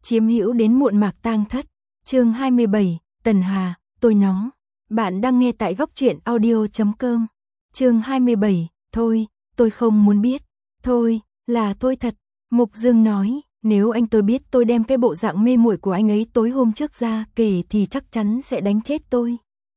chiếm hữu đến muộn mạc tang thất. Chương 27, Tần Hà, tôi nóng. Bạn đang nghe tại góc truyện audio.com. Chương 27, thôi, tôi không muốn biết. Thôi, là thôi thật. Mục Dương nói, nếu anh tôi biết tôi đem cái bộ dạng mê muội của anh ấy tối hôm trước ra kể thì chắc chắn sẽ đánh chết tôi.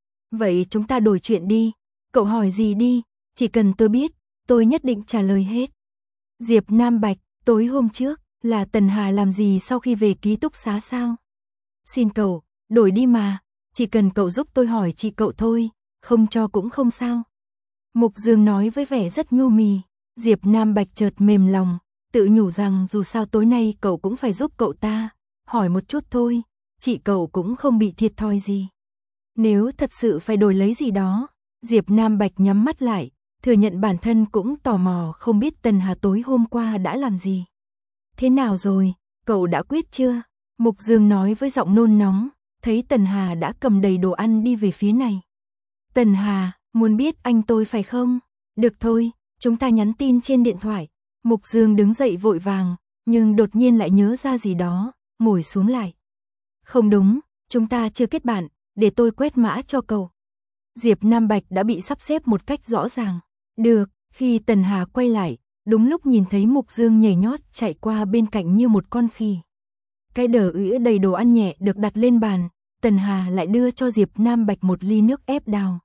Vậy chúng ta đổi chuyện đi. Cậu hỏi gì đi, chỉ cần tôi biết, tôi nhất định trả lời hết. Diệp Nam Bạch, tối hôm trước, là Tần Hà làm gì sau khi về ký túc xá sao? Xin cậu, đổi đi mà, chỉ cần cậu giúp tôi hỏi chị cậu thôi, không cho cũng không sao. Mục Dương nói với vẻ rất nhu mì. Diệp Nam Bạch chợt mềm lòng, tự nhủ rằng dù sao tối nay cậu cũng phải giúp cậu ta, hỏi một chút thôi, chị cậu cũng không bị thiệt thòi gì. Nếu thật sự phải đổi lấy gì đó, Diệp Nam Bạch nhắm mắt lại, thừa nhận bản thân cũng tò mò không biết Tần Hà tối hôm qua đã làm gì. Thế nào rồi, cậu đã quyết chưa? Mục Dương nói với giọng nôn nóng, thấy Tần Hà đã cầm đầy đồ ăn đi về phía này. Tần Hà, muốn biết anh tôi phải không? Được thôi, chúng ta nhắn tin trên điện thoại. Mục Dương đứng dậy vội vàng, nhưng đột nhiên lại nhớ ra gì đó, ngồi xuống lại. Không đúng, chúng ta chưa kết bạn, để tôi quét mã cho cậu. Diệp Nam Bạch đã bị sắp xếp một cách rõ ràng. Được, khi Tần Hà quay lại, đúng lúc nhìn thấy Mục Dương nhảy nhót chạy qua bên cạnh như một con khỉ. Cái đờ ưỡi đầy đồ ăn nhẹ được đặt lên bàn, Tần Hà lại đưa cho Diệp Nam Bạch một ly nước ép đào.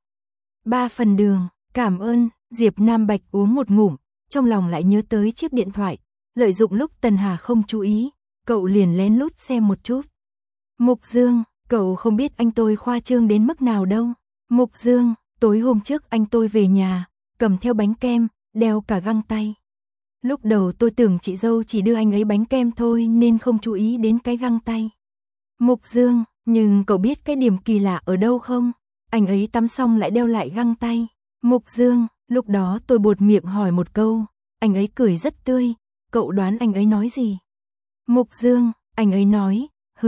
3 phần đường, cảm ơn. Diệp Nam Bạch uống một ngụm, trong lòng lại nhớ tới chiếc điện thoại, lợi dụng lúc Tần Hà không chú ý, cậu liền lén lút xem một chút. Mục Dương, cậu không biết anh tôi khoa trương đến mức nào đâu. Mục Dương, tối hôm trước anh tôi về nhà, cầm theo bánh kem, đeo cả găng tay. Lúc đầu tôi tưởng chị dâu chỉ đưa anh ấy bánh kem thôi nên không chú ý đến cái găng tay. Mục Dương, nhưng cậu biết cái điểm kỳ lạ ở đâu không? Anh ấy tắm xong lại đeo lại găng tay. Mục Dương, lúc đó tôi buột miệng hỏi một câu, anh ấy cười rất tươi, cậu đoán anh ấy nói gì? Mục Dương, anh ấy nói,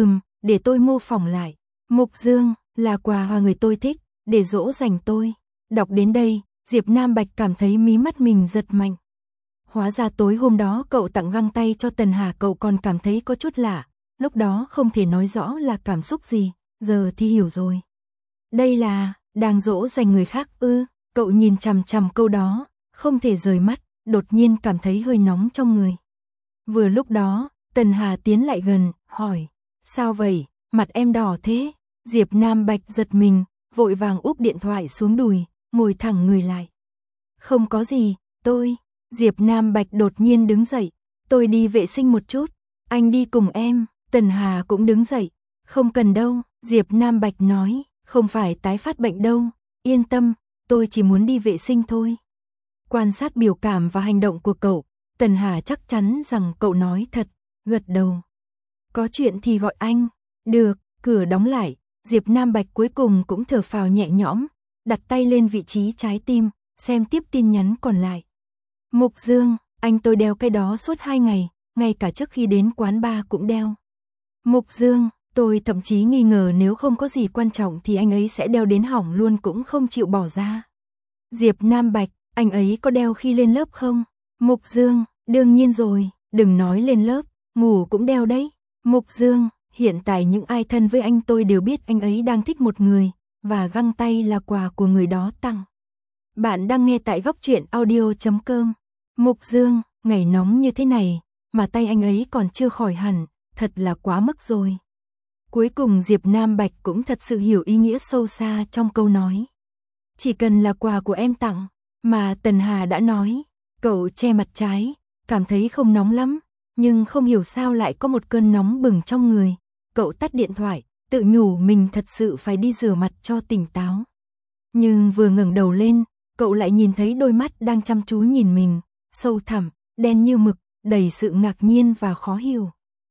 để tôi mô phỏng lại. Mục Dương, là quà mà người tôi thích, để dỗ dành tôi. Đọc đến đây, Diệp Nam Bạch cảm thấy mí mắt mình giật mạnh. Hóa ra tối hôm đó cậu tặng găng tay cho Tần Hà, cậu còn cảm thấy có chút lạ, lúc đó không thể nói rõ là cảm xúc gì, giờ thì hiểu rồi. Đây là, đang dỗ dành người khác ư? Cậu nhìn chằm chằm câu đó, không thể rời mắt, đột nhiên cảm thấy hơi nóng trong người. Vừa lúc đó, Tần Hà tiến lại gần, hỏi, sao vậy, mặt em đỏ thế? Diệp Nam Bạch giật mình, vội vàng úp điện thoại xuống đùi, ngồi thẳng người lại. Không có gì, tôi. Diệp Nam Bạch đột nhiên đứng dậy, tôi đi vệ sinh một chút, anh đi cùng em. Tần Hà cũng đứng dậy, không cần đâu, Diệp Nam Bạch nói, không phải tái phát bệnh đâu, yên tâm, tôi chỉ muốn đi vệ sinh thôi. Quan sát biểu cảm và hành động của cậu, Tần Hà chắc chắn rằng cậu nói thật, gật đầu. Có chuyện thì gọi anh. Được, cửa đóng lại, Diệp Nam Bạch cuối cùng cũng thở phào nhẹ nhõm, đặt tay lên vị trí trái tim, xem tiếp tin nhắn còn lại. Mục Dương, anh tôi đeo cái đó suốt 2 ngày, ngay cả trước khi đến quán bar cũng đeo. Mục Dương, tôi thậm chí nghi ngờ nếu không có gì quan trọng thì anh ấy sẽ đeo đến hỏng luôn cũng không chịu bỏ ra. Diệp Nam Bạch, anh ấy có đeo khi lên lớp không? Mục Dương, đương nhiên rồi, đừng nói lên lớp, ngủ cũng đeo đấy. Mục Dương, hiện tại những ai thân với anh tôi đều biết anh ấy đang thích một người, và găng tay là quà của người đó tặng. Bạn đang nghe tại góc truyện audio.com. Mục Dương, ngày nóng như thế này, mà tay anh ấy còn chưa khỏi hẳn, thật là quá mức rồi. Cuối cùng Diệp Nam Bạch cũng thật sự hiểu ý nghĩa sâu xa trong câu nói. Chỉ cần là quà của em tặng, mà Tần Hà đã nói. Cậu che mặt trái, cảm thấy không nóng lắm, nhưng không hiểu sao lại có một cơn nóng bừng trong người. Cậu tắt điện thoại, tự nhủ mình thật sự phải đi rửa mặt cho tỉnh táo. Nhưng vừa ngẩng đầu lên, cậu lại nhìn thấy đôi mắt đang chăm chú nhìn mình, sâu thẳm, đen như mực, đầy sự ngạc nhiên và khó hiểu.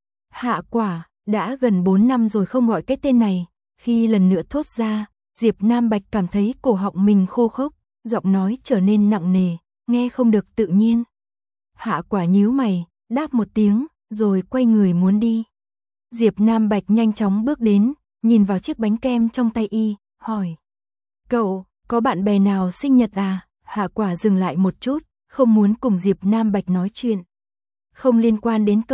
Hạ Quả, đã gần 4 năm rồi không gọi cái tên này, khi lần nữa thốt ra, Diệp Nam Bạch cảm thấy cổ họng mình khô khốc, giọng nói trở nên nặng nề, nghe không được tự nhiên. Hạ Quả nhíu mày, đáp một tiếng, rồi quay người muốn đi. Diệp Nam Bạch nhanh chóng bước đến, nhìn vào chiếc bánh kem trong tay y, hỏi. Cậu, có bạn bè nào sinh nhật à? Hạ Quả dừng lại một chút, không muốn cùng Diệp Nam Bạch nói chuyện. Không liên quan đến cậu.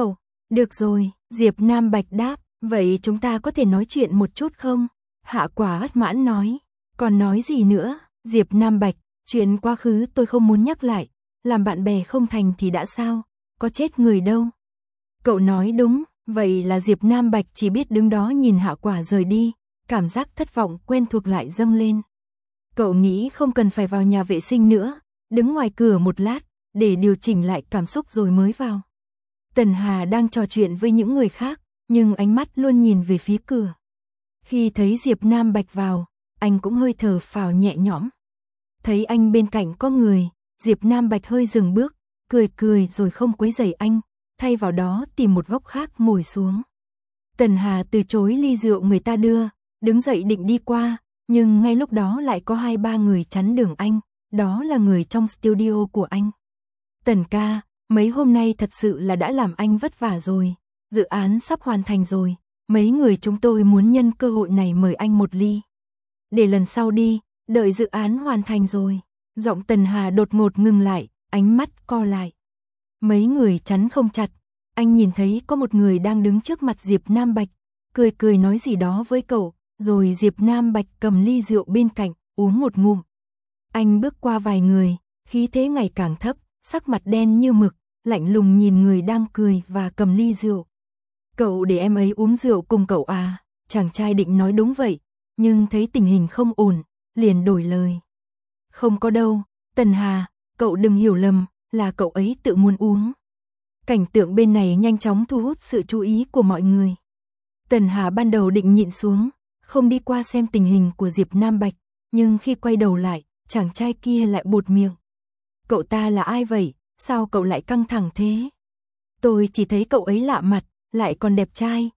Được rồi, Diệp Nam Bạch đáp, vậy chúng ta có thể nói chuyện một chút không? Hạ Quả bất mãn nói, còn nói gì nữa? Diệp Nam Bạch, chuyện quá khứ tôi không muốn nhắc lại, làm bạn bè không thành thì đã sao, có chết người đâu. Cậu nói đúng, vậy là Diệp Nam Bạch chỉ biết đứng đó nhìn Hạ Quả rời đi, cảm giác thất vọng quen thuộc lại dâng lên. Cậu nghĩ không cần phải vào nhà vệ sinh nữa, đứng ngoài cửa một lát, để điều chỉnh lại cảm xúc rồi mới vào. Tần Hà đang trò chuyện với những người khác, nhưng ánh mắt luôn nhìn về phía cửa. Khi thấy Diệp Nam Bạch vào, anh cũng hơi thở phào nhẹ nhõm. Thấy anh bên cạnh có người, Diệp Nam Bạch hơi dừng bước, cười cười rồi không quấy rầy anh, thay vào đó tìm một góc khác ngồi xuống. Tần Hà từ chối ly rượu người ta đưa, đứng dậy định đi qua, nhưng ngay lúc đó lại có 2-3 người chắn đường anh, đó là người trong studio của anh. Tần ca, mấy hôm nay thật sự là đã làm anh vất vả rồi, dự án sắp hoàn thành rồi, mấy người chúng tôi muốn nhân cơ hội này mời anh một ly. Để lần sau đi, đợi dự án hoàn thành rồi. Giọng Tần Hà đột ngột ngừng lại, ánh mắt co lại. Mấy người chắn không chặt, anh nhìn thấy có một người đang đứng trước mặt Diệp Nam Bạch, cười cười nói gì đó với cậu, rồi Diệp Nam Bạch cầm ly rượu bên cạnh, uống một ngụm. Anh bước qua vài người, khí thế ngày càng thấp, sắc mặt đen như mực, lạnh lùng nhìn người đang cười và cầm ly rượu. Cậu để em ấy uống rượu cùng cậu à? Chàng trai định nói đúng vậy, nhưng thấy tình hình không ổn, liền đổi lời. Không có đâu, Tần Hà, cậu đừng hiểu lầm, là cậu ấy tự muốn uống. Cảnh tượng bên này nhanh chóng thu hút sự chú ý của mọi người. Tần Hà ban đầu định nhịn xuống, không đi qua xem tình hình của Diệp Nam Bạch, nhưng khi quay đầu lại, chàng trai kia lại buột miệng. Cậu ta là ai vậy, sao cậu lại căng thẳng thế? Tôi chỉ thấy cậu ấy lạ mặt, lại còn đẹp trai,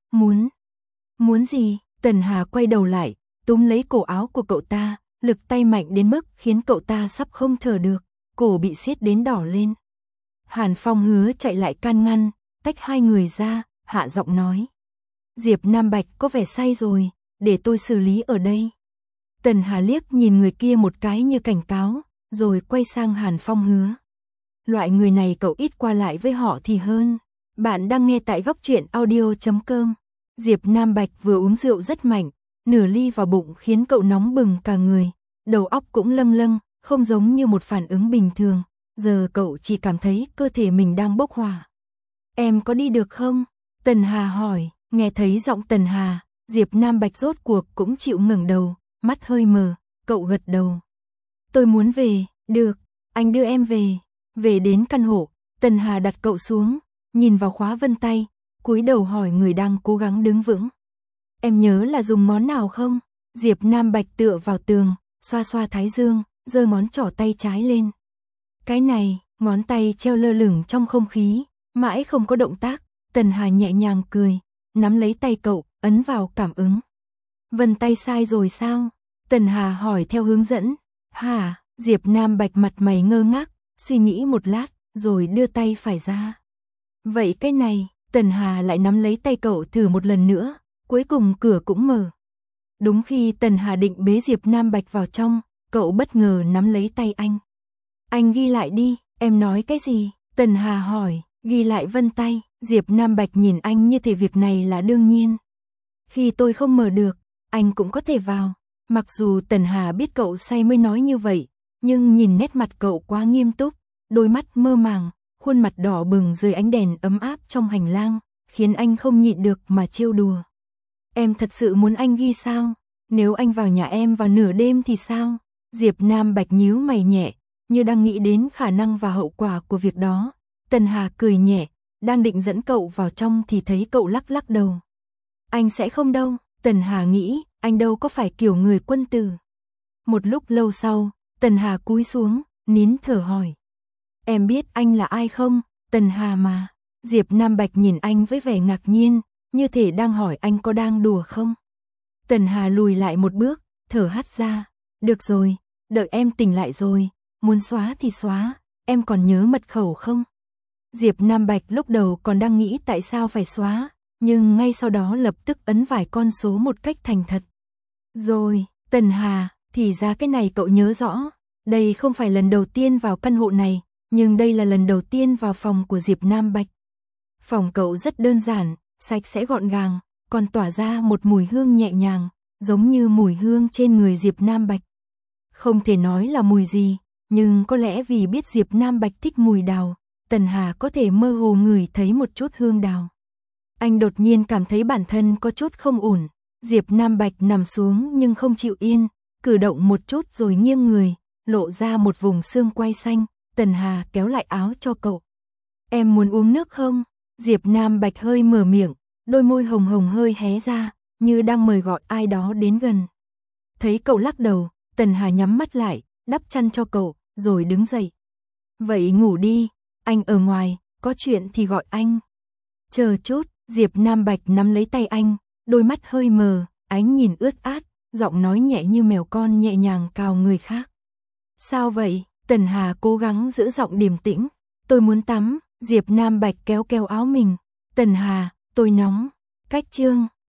muốn gì? Tần Hà quay đầu lại, túm lấy cổ áo của cậu ta, lực tay mạnh đến mức khiến cậu ta sắp không thở được, cổ bị siết đến đỏ lên. Hàn Phong hứa chạy lại can ngăn, tách hai người ra, hạ giọng nói. Diệp Nam Bạch có vẻ say rồi, để tôi xử lý ở đây. Tần Hà liếc nhìn người kia một cái như cảnh cáo, rồi quay sang Hàn Phong hứa. Loại người này cậu ít qua lại với họ thì hơn. Bạn đang nghe tại góc truyện audio.com. Diệp Nam Bạch vừa uống rượu rất mạnh, nửa ly vào bụng khiến cậu nóng bừng cả người, đầu óc cũng lâng lâng, không giống như một phản ứng bình thường. Giờ cậu chỉ cảm thấy cơ thể mình đang bốc hỏa. Em có đi được không? Tần Hà hỏi, nghe thấy giọng Tần Hà, Diệp Nam Bạch rốt cuộc cũng chịu ngẩng đầu, mắt hơi mờ, cậu gật đầu. Tôi muốn về, được, anh đưa em về. Về đến căn hộ, Tần Hà đặt cậu xuống, nhìn vào khóa vân tay, cúi đầu hỏi người đang cố gắng đứng vững. Em nhớ là dùng món nào không? Diệp Nam Bạch tựa vào tường, xoa xoa thái dương, giơ ngón trỏ tay trái lên. Cái này, ngón tay treo lơ lửng trong không khí, mãi không có động tác. Tần Hà nhẹ nhàng cười, nắm lấy tay cậu, ấn vào cảm ứng. Vân tay sai rồi sao? Tần Hà hỏi theo hướng dẫn. Hả? Diệp Nam Bạch mặt mày ngơ ngác, suy nghĩ một lát, rồi đưa tay phải ra. Vậy cái này, Tần Hà lại nắm lấy tay cậu thử một lần nữa, cuối cùng cửa cũng mở. Đúng khi Tần Hà định bế Diệp Nam Bạch vào trong, cậu bất ngờ nắm lấy tay anh. Anh ghi lại đi, em nói cái gì? Tần Hà hỏi, ghi lại vân tay. Diệp Nam Bạch nhìn anh như thể việc này là đương nhiên. Khi tôi không mở được, anh cũng có thể vào. Mặc dù Tần Hà biết cậu say mới nói như vậy, nhưng nhìn nét mặt cậu quá nghiêm túc, đôi mắt mơ màng, khuôn mặt đỏ bừng dưới ánh đèn ấm áp trong hành lang, khiến anh không nhịn được mà trêu đùa. Em thật sự muốn anh ghi sao? Nếu anh vào nhà em vào nửa đêm thì sao? Diệp Nam Bạch nhíu mày nhẹ, như đang nghĩ đến khả năng và hậu quả của việc đó. Tần Hà cười nhẹ, đang định dẫn cậu vào trong thì thấy cậu lắc lắc đầu. Anh sẽ không đâu. Tần Hà nghĩ, anh đâu có phải kiểu người quân tử. Một lúc lâu sau, Tần Hà cúi xuống, nín thở hỏi. Em biết anh là ai không? Tần Hà mà. Diệp Nam Bạch nhìn anh với vẻ ngạc nhiên, như thể đang hỏi anh có đang đùa không. Tần Hà lùi lại một bước, thở hắt ra. Được rồi, đợi em tỉnh lại rồi, muốn xóa thì xóa, em còn nhớ mật khẩu không? Diệp Nam Bạch lúc đầu còn đang nghĩ tại sao phải xóa, nhưng ngay sau đó lập tức ấn vài con số một cách thành thật. Rồi, Tần Hà, thì ra cái này cậu nhớ rõ. Đây không phải lần đầu tiên vào căn hộ này, nhưng đây là lần đầu tiên vào phòng của Diệp Nam Bạch. Phòng cậu rất đơn giản, sạch sẽ gọn gàng, còn tỏa ra một mùi hương nhẹ nhàng, giống như mùi hương trên người Diệp Nam Bạch. Không thể nói là mùi gì, nhưng có lẽ vì biết Diệp Nam Bạch thích mùi đào, Tần Hà có thể mơ hồ ngửi thấy một chút hương đào. Anh đột nhiên cảm thấy bản thân có chút không ổn. Diệp Nam Bạch nằm xuống nhưng không chịu yên, cử động một chút rồi nghiêng người, lộ ra một vùng xương quai xanh. Tần Hà kéo lại áo cho cậu. Em muốn uống nước không? Diệp Nam Bạch hơi mở miệng, đôi môi hồng hồng hơi hé ra, như đang mời gọi ai đó đến gần. Thấy cậu lắc đầu, Tần Hà nhắm mắt lại, đắp chăn cho cậu, rồi đứng dậy. Vậy ngủ đi, anh ở ngoài, có chuyện thì gọi anh. Chờ chút, Diệp Nam Bạch nắm lấy tay anh, đôi mắt hơi mờ, ánh nhìn ướt át, giọng nói nhẹ như mèo con nhẹ nhàng cào người khác. Sao vậy? Tần Hà cố gắng giữ giọng điềm tĩnh. Tôi muốn tắm. Diệp Nam Bạch kéo áo mình. Tần Hà, tôi nóng. Cách chương